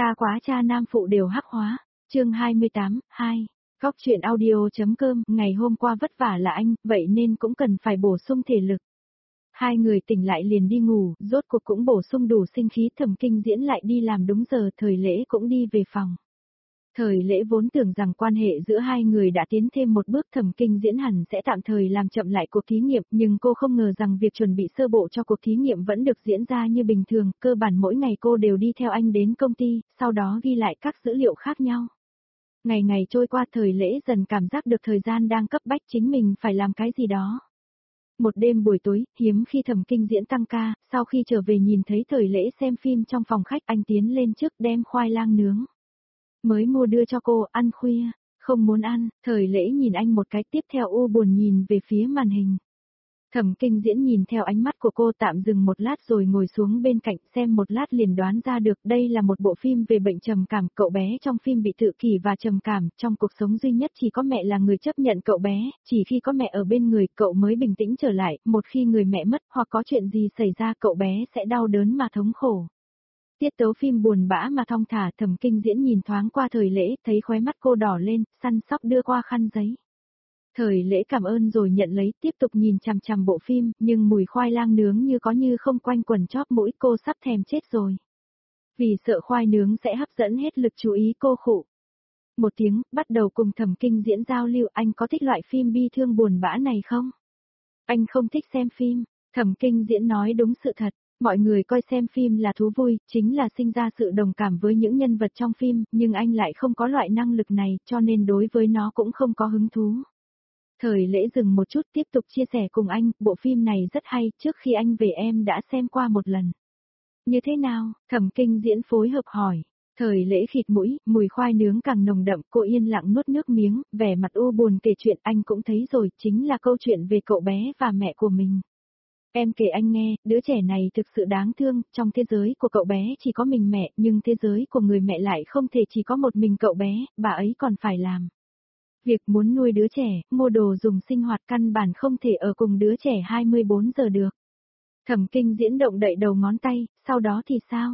Xa quá cha nam phụ đều hắc hóa. Chương 28, 2. Góc truyện audio.com. Ngày hôm qua vất vả là anh, vậy nên cũng cần phải bổ sung thể lực. Hai người tỉnh lại liền đi ngủ, rốt cuộc cũng bổ sung đủ sinh khí. Thẩm Kinh Diễn lại đi làm đúng giờ, Thời Lễ cũng đi về phòng. Thời Lễ vốn tưởng rằng quan hệ giữa hai người đã tiến thêm một bước, Thẩm Kinh Diễn hẳn sẽ tạm thời làm chậm lại cuộc thí nghiệm, nhưng cô không ngờ rằng việc chuẩn bị sơ bộ cho cuộc thí nghiệm vẫn được diễn ra như bình thường, cơ bản mỗi ngày cô đều đi theo anh đến công ty, sau đó ghi lại các dữ liệu khác nhau. Ngày ngày trôi qua, Thời Lễ dần cảm giác được thời gian đang cấp bách, chính mình phải làm cái gì đó. Một đêm buổi tối, hiếm khi Thẩm Kinh Diễn tăng ca, sau khi trở về nhìn thấy Thời Lễ xem phim trong phòng khách, anh tiến lên trước đem khoai lang nướng mới mua đưa cho cô. Ăn khuya, không muốn ăn. Thời Lễ nhìn anh một cái, tiếp theo u buồn nhìn về phía màn hình. Thẩm Kinh Diễn nhìn theo ánh mắt của cô, tạm dừng một lát rồi ngồi xuống bên cạnh, xem một lát liền đoán ra được đây là một bộ phim về bệnh trầm cảm. Cậu bé trong phim bị tự kỷ và trầm cảm, trong cuộc sống duy nhất chỉ có mẹ là người chấp nhận cậu bé, chỉ khi có mẹ ở bên người cậu mới bình tĩnh trở lại, một khi người mẹ mất hoặc có chuyện gì xảy ra cậu bé sẽ đau đớn mà thống khổ. Tiết tấu phim buồn bã mà thong thả. Thẩm Kinh Diễn nhìn thoáng qua Thời Lễ, thấy khóe mắt cô đỏ lên, săn sóc đưa qua khăn giấy. Thời Lễ cảm ơn rồi nhận lấy, tiếp tục nhìn chằm chằm bộ phim, nhưng mùi khoai lang nướng như có như không quanh quẩn chóp mũi, cô sắp thèm chết rồi. Vì sợ khoai nướng sẽ hấp dẫn hết lực chú ý cô khụ một tiếng, bắt đầu cùng Thẩm Kinh Diễn giao lưu. Anh có thích loại phim bi thương buồn bã này không? Anh không thích xem phim. Thẩm Kinh Diễn nói đúng sự thật. Mọi người coi xem phim là thú vui, chính là sinh ra sự đồng cảm với những nhân vật trong phim, nhưng anh lại không có loại năng lực này, cho nên đối với nó cũng không có hứng thú. Thời Lễ dừng một chút, tiếp tục chia sẻ cùng anh, bộ phim này rất hay, trước khi anh về em đã xem qua một lần. Như thế nào? Thẩm Kinh Diễn phối hợp hỏi. Thời Lễ khịt mũi, mùi khoai nướng càng nồng đậm, cô yên lặng nuốt nước miếng, vẻ mặt u buồn kể chuyện. Anh cũng thấy rồi, chính là câu chuyện về cậu bé và mẹ của mình. Em kể anh nghe, đứa trẻ này thực sự đáng thương, trong thế giới của cậu bé chỉ có mình mẹ, nhưng thế giới của người mẹ lại không thể chỉ có một mình cậu bé, bà ấy còn phải làm việc muốn nuôi đứa trẻ, mua đồ dùng sinh hoạt, căn bản không thể ở cùng đứa trẻ 24 giờ được. Thẩm Kinh Diễn động đậy đầu ngón tay, sau đó thì sao?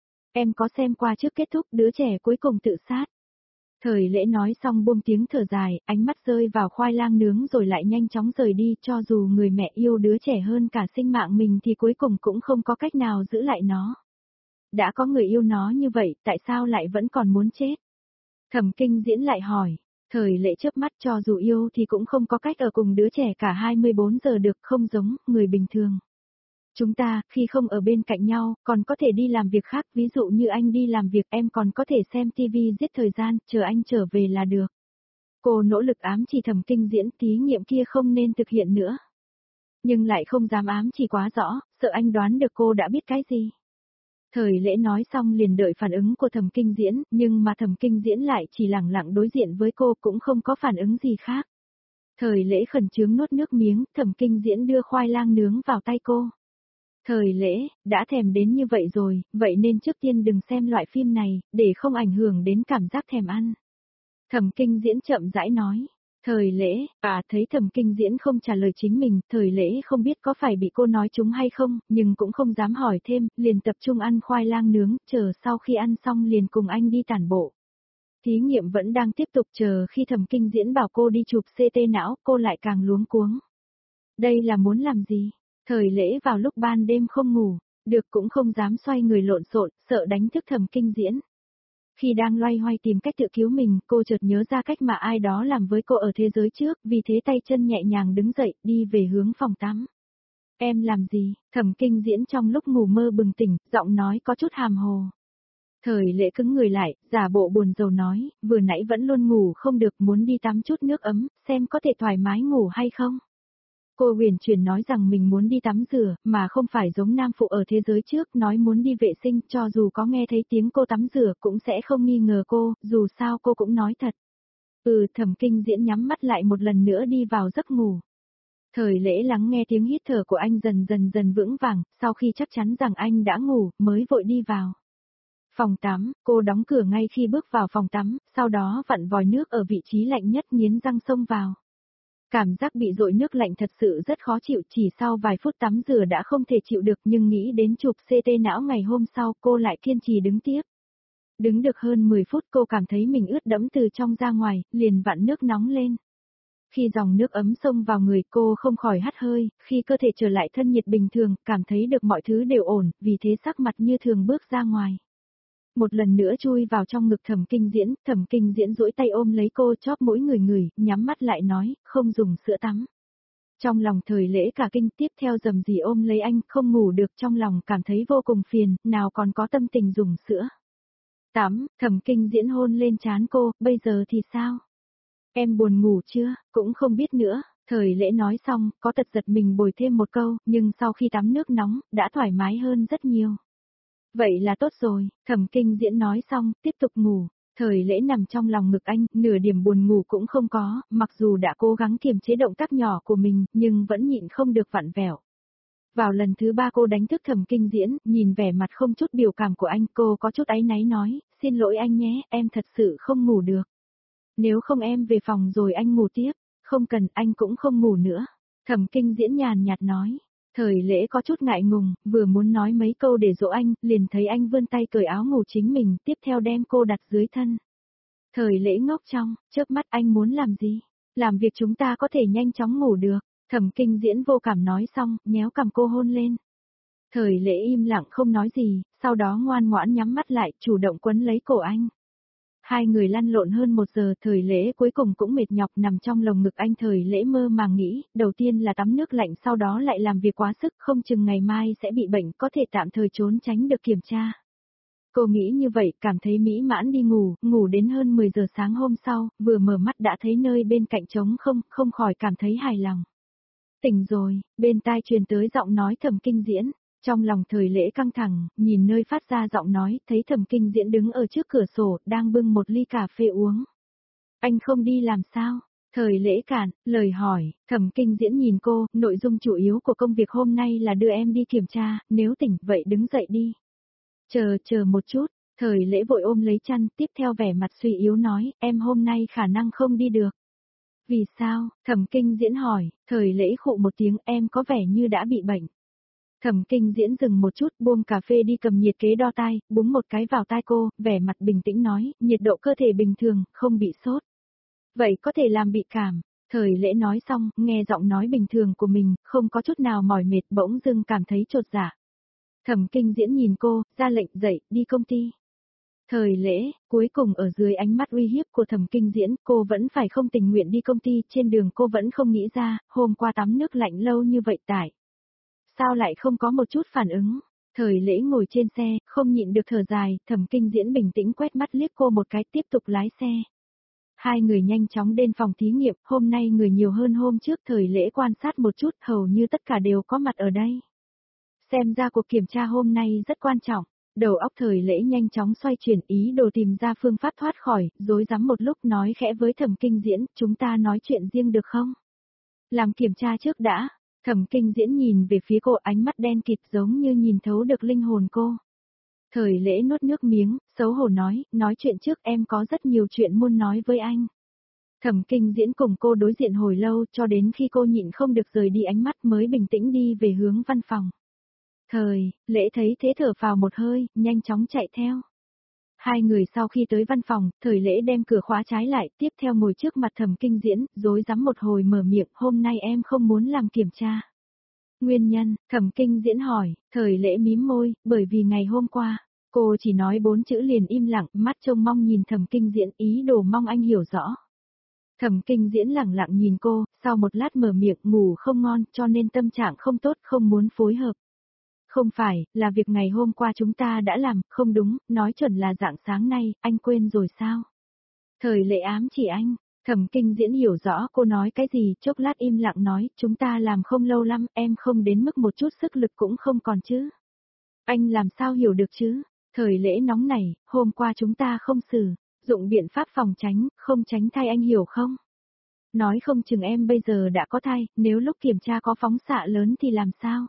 Em có xem qua trước kết thúc, đứa trẻ cuối cùng tự sát. Thời Lễ nói xong buông tiếng thở dài, ánh mắt rơi vào khoai lang nướng rồi lại nhanh chóng rời đi. Cho dù người mẹ yêu đứa trẻ hơn cả sinh mạng mình thì cuối cùng cũng không có cách nào giữ lại nó. Đã có người yêu nó như vậy, tại sao lại vẫn còn muốn chết? Thẩm Kinh Diễn lại hỏi. Thời Lễ chớp mắt, cho dù yêu thì cũng không có cách ở cùng đứa trẻ cả 24 giờ được, không giống người bình thường. Chúng ta, khi không ở bên cạnh nhau, còn có thể đi làm việc khác, ví dụ như anh đi làm việc, em còn có thể xem TV giết thời gian, chờ anh trở về là được. Cô nỗ lực ám chỉ Thẩm Kinh Diễn, thí nghiệm kia không nên thực hiện nữa. Nhưng lại không dám ám chỉ quá rõ, sợ anh đoán được cô đã biết cái gì. Thời Lễ nói xong liền đợi phản ứng của Thẩm Kinh Diễn, nhưng mà Thẩm Kinh Diễn lại chỉ lẳng lặng đối diện với cô, cũng không có phản ứng gì khác. Thời Lễ khẩn trương nuốt nước miếng, Thẩm Kinh Diễn đưa khoai lang nướng vào tay cô. Thời Lễ, đã thèm đến như vậy rồi, vậy nên trước tiên đừng xem loại phim này, để không ảnh hưởng đến cảm giác thèm ăn. Thẩm Kinh Diễn chậm rãi nói. Thời Lễ, thấy Thẩm Kinh Diễn không trả lời chính mình, Thời Lễ không biết có phải bị cô nói trúng hay không, nhưng cũng không dám hỏi thêm, liền tập trung ăn khoai lang nướng, chờ sau khi ăn xong liền cùng anh đi tản bộ. Thí nghiệm vẫn đang tiếp tục, chờ khi Thẩm Kinh Diễn bảo cô đi chụp CT não, cô lại càng luống cuống. Đây là muốn làm gì? Thời Lễ vào lúc ban đêm không ngủ, được cũng không dám xoay người lộn xộn, sợ đánh thức Thẩm Kinh Diễn. Khi đang loay hoay tìm cách tự cứu mình, cô chợt nhớ ra cách mà ai đó làm với cô ở thế giới trước, vì thế tay chân nhẹ nhàng đứng dậy, đi về hướng phòng tắm. Em làm gì? Thẩm Kinh Diễn trong lúc ngủ mơ bừng tỉnh, giọng nói có chút hàm hồ. Thời Lễ cứng người lại, giả bộ buồn rầu nói, vừa nãy vẫn luôn ngủ không được, muốn đi tắm chút nước ấm, xem có thể thoải mái ngủ hay không. Cô huyền chuyển nói rằng mình muốn đi tắm rửa, mà không phải giống nam phụ ở thế giới trước nói muốn đi vệ sinh, cho dù có nghe thấy tiếng cô tắm rửa cũng sẽ không nghi ngờ cô, dù sao cô cũng nói thật. Thẩm Kinh Diễn nhắm mắt lại một lần nữa đi vào giấc ngủ. Thời Lễ lắng nghe tiếng hít thở của anh dần vững vàng, sau khi chắc chắn rằng anh đã ngủ, mới vội đi vào phòng tắm. Cô đóng cửa ngay khi bước vào phòng tắm, sau đó vặn vòi nước ở vị trí lạnh nhất, nghiến răng xông vào. Cảm giác bị dội nước lạnh thật sự rất khó chịu, chỉ sau vài phút tắm rửa đã không thể chịu được, nhưng nghĩ đến chụp CT não ngày hôm sau, cô lại kiên trì đứng tiếp. Đứng được hơn 10 phút cô cảm thấy mình ướt đẫm từ trong ra ngoài, liền vặn nước nóng lên. Khi dòng nước ấm xông vào người cô không khỏi hắt hơi, khi cơ thể trở lại thân nhiệt bình thường, cảm thấy được mọi thứ đều ổn, vì thế sắc mặt như thường bước ra ngoài. Một lần nữa chui vào trong ngực Thẩm Kinh Diễn duỗi tay ôm lấy cô chóp mũi người, nhắm mắt lại nói, không dùng sữa tắm. Trong lòng Thời Lễ cả kinh, tiếp theo dầm gì ôm lấy anh, không ngủ được, trong lòng cảm thấy vô cùng phiền, nào còn có tâm tình dùng sữa. Tắm, Thẩm Kinh Diễn hôn lên trán cô, bây giờ thì sao? Em buồn ngủ chưa, cũng không biết nữa. Thời Lễ nói xong, có tật giật mình bồi thêm một câu, nhưng sau khi tắm nước nóng, đã thoải mái hơn rất nhiều. Vậy là tốt rồi, Thẩm Kinh Diễn nói xong, tiếp tục ngủ. Thời Lễ nằm trong lòng ngực anh, nửa điểm buồn ngủ cũng không có, mặc dù đã cố gắng kiềm chế động tác nhỏ của mình, nhưng vẫn nhịn không được vặn vẹo. Vào lần thứ 3 cô đánh thức Thẩm Kinh Diễn, nhìn vẻ mặt không chút biểu cảm của anh, cô có chút áy náy nói, xin lỗi anh nhé, em thật sự không ngủ được. Nếu không em về phòng rồi anh ngủ tiếp, không cần, anh cũng không ngủ nữa. Thẩm Kinh Diễn nhàn nhạt nói. Thời Lễ có chút ngại ngùng, vừa muốn nói mấy câu để dỗ anh, liền thấy anh vươn tay cởi áo ngủ chính mình, tiếp theo đem cô đặt dưới thân. Thời Lễ ngốc trong, chớp mắt anh muốn làm gì? Làm việc chúng ta có thể nhanh chóng ngủ được. Thẩm Kinh Diễn vô cảm nói xong, nhéo cằm cô hôn lên. Thời Lễ im lặng không nói gì, sau đó ngoan ngoãn nhắm mắt lại, chủ động quấn lấy cổ anh. Hai người lăn lộn hơn 1 giờ, Thời Lễ cuối cùng cũng mệt nhọc nằm trong lồng ngực anh. Thời Lễ mơ màng nghĩ, đầu tiên là tắm nước lạnh, sau đó lại làm việc quá sức, không chừng ngày mai sẽ bị bệnh, có thể tạm thời trốn tránh được kiểm tra. Cô nghĩ như vậy, cảm thấy mỹ mãn đi ngủ, ngủ đến hơn 10 giờ sáng hôm sau, vừa mở mắt đã thấy nơi bên cạnh trống không, không khỏi cảm thấy hài lòng. Tỉnh rồi, bên tai truyền tới giọng nói Thẩm Kinh Diễn. Trong lòng Thời Lễ căng thẳng, nhìn nơi phát ra giọng nói, thấy Thẩm Kinh Diễn đứng ở trước cửa sổ, đang bưng một ly cà phê uống. Anh không đi làm sao? Thời Lễ cản, lời hỏi, Thẩm Kinh Diễn nhìn cô, nội dung chủ yếu của công việc hôm nay là đưa em đi kiểm tra, nếu tỉnh vậy đứng dậy đi. Chờ một chút, Thời Lễ vội ôm lấy chăn, tiếp theo vẻ mặt suy yếu nói, em hôm nay khả năng không đi được. Vì sao? Thẩm Kinh Diễn hỏi. Thời Lễ khụ một tiếng, em có vẻ như đã bị bệnh. Thẩm Kinh Diễn dừng một chút, buông cà phê đi cầm nhiệt kế đo tai, búng một cái vào tai cô, vẻ mặt bình tĩnh nói, nhiệt độ cơ thể bình thường, không bị sốt. Vậy có thể làm bị cảm. Thời Lễ nói xong, nghe giọng nói bình thường của mình, không có chút nào mỏi mệt, bỗng dưng cảm thấy chột dạ. Thẩm Kinh Diễn nhìn cô, ra lệnh dậy, đi công ty. Thời Lễ, cuối cùng ở dưới ánh mắt uy hiếp của Thẩm Kinh Diễn, cô vẫn phải không tình nguyện đi công ty, trên đường cô vẫn không nghĩ ra, hôm qua tắm nước lạnh lâu như vậy tại sao lại không có một chút phản ứng. Thời Lễ ngồi trên xe, không nhịn được thở dài, Thẩm Kinh Diễn bình tĩnh quét mắt liếc cô một cái, tiếp tục lái xe. Hai người nhanh chóng đến phòng thí nghiệm, hôm nay người nhiều hơn hôm trước. Thời Lễ quan sát một chút, hầu như tất cả đều có mặt ở đây. Xem ra cuộc kiểm tra hôm nay rất quan trọng. Đầu óc Thời Lễ nhanh chóng xoay chuyển, ý đồ tìm ra phương pháp thoát khỏi, rối rắm một lúc nói khẽ với Thẩm Kinh Diễn, chúng ta nói chuyện riêng được không? Làm kiểm tra trước đã. Thẩm Kinh Diễn nhìn về phía cô, ánh mắt đen kịt giống như nhìn thấu được linh hồn cô. Thời Lễ nuốt nước miếng, xấu hổ nói chuyện trước, em có rất nhiều chuyện muốn nói với anh. Thẩm Kinh Diễn cùng cô đối diện hồi lâu, cho đến khi cô nhịn không được rời đi ánh mắt mới bình tĩnh đi về hướng văn phòng. Thời Lễ thấy thế thở phào một hơi, nhanh chóng chạy theo. Hai người sau khi tới văn phòng, Thời Lễ đem cửa khóa trái lại, tiếp theo ngồi trước mặt Thẩm Kinh Diễn, rối rắm một hồi mở miệng, hôm nay em không muốn làm kiểm tra. Nguyên nhân, Thẩm Kinh Diễn hỏi. Thời Lễ mím môi, bởi vì ngày hôm qua, cô chỉ nói 4 chữ liền im lặng, mắt trông mong nhìn Thẩm Kinh Diễn, ý đồ mong anh hiểu rõ. Thẩm Kinh Diễn lẳng lặng nhìn cô, sau một lát mở miệng, ngủ không ngon, cho nên tâm trạng không tốt, không muốn phối hợp. Không phải, là việc ngày hôm qua chúng ta đã làm, không đúng, nói chuẩn là rạng sáng nay, anh quên rồi sao? Thời Lễ ám chỉ anh. Thẩm Kinh Diễn hiểu rõ cô nói cái gì, chốc lát im lặng nói, chúng ta làm không lâu lắm, em không đến mức một chút sức lực cũng không còn chứ. Anh làm sao hiểu được chứ? Thời Lễ nóng này, hôm qua chúng ta không sử dụng biện pháp phòng tránh, không tránh thai, anh hiểu không? Nói không chừng em bây giờ đã có thai, nếu lúc kiểm tra có phóng xạ lớn thì làm sao?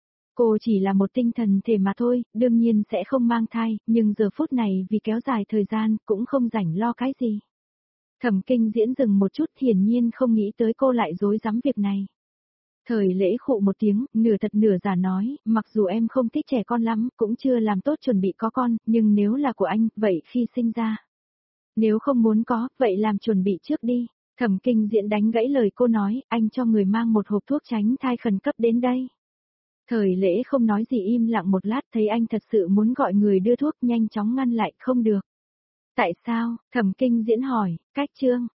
Cô chỉ là một tinh thần thể mà thôi, đương nhiên sẽ không mang thai, nhưng giờ phút này vì kéo dài thời gian, cũng không rảnh lo cái gì. Thẩm Kinh Diễn dừng một chút, hiển nhiên không nghĩ tới cô lại dối rắm việc này. Thời lễ khụ một tiếng, nửa thật nửa giả nói, mặc dù em không thích trẻ con lắm, cũng chưa làm tốt chuẩn bị có con, nhưng nếu là của anh, vậy khi sinh ra. Nếu không muốn có, vậy làm chuẩn bị trước đi. Thẩm Kinh Diễn đánh gãy lời cô nói, anh cho người mang một hộp thuốc tránh thai khẩn cấp đến đây. Thời lễ không nói gì im lặng một lát, thấy anh thật sự muốn gọi người đưa thuốc, nhanh chóng ngăn lại, không được. Tại sao? Thẩm Kinh Diễn hỏi, cách Trương.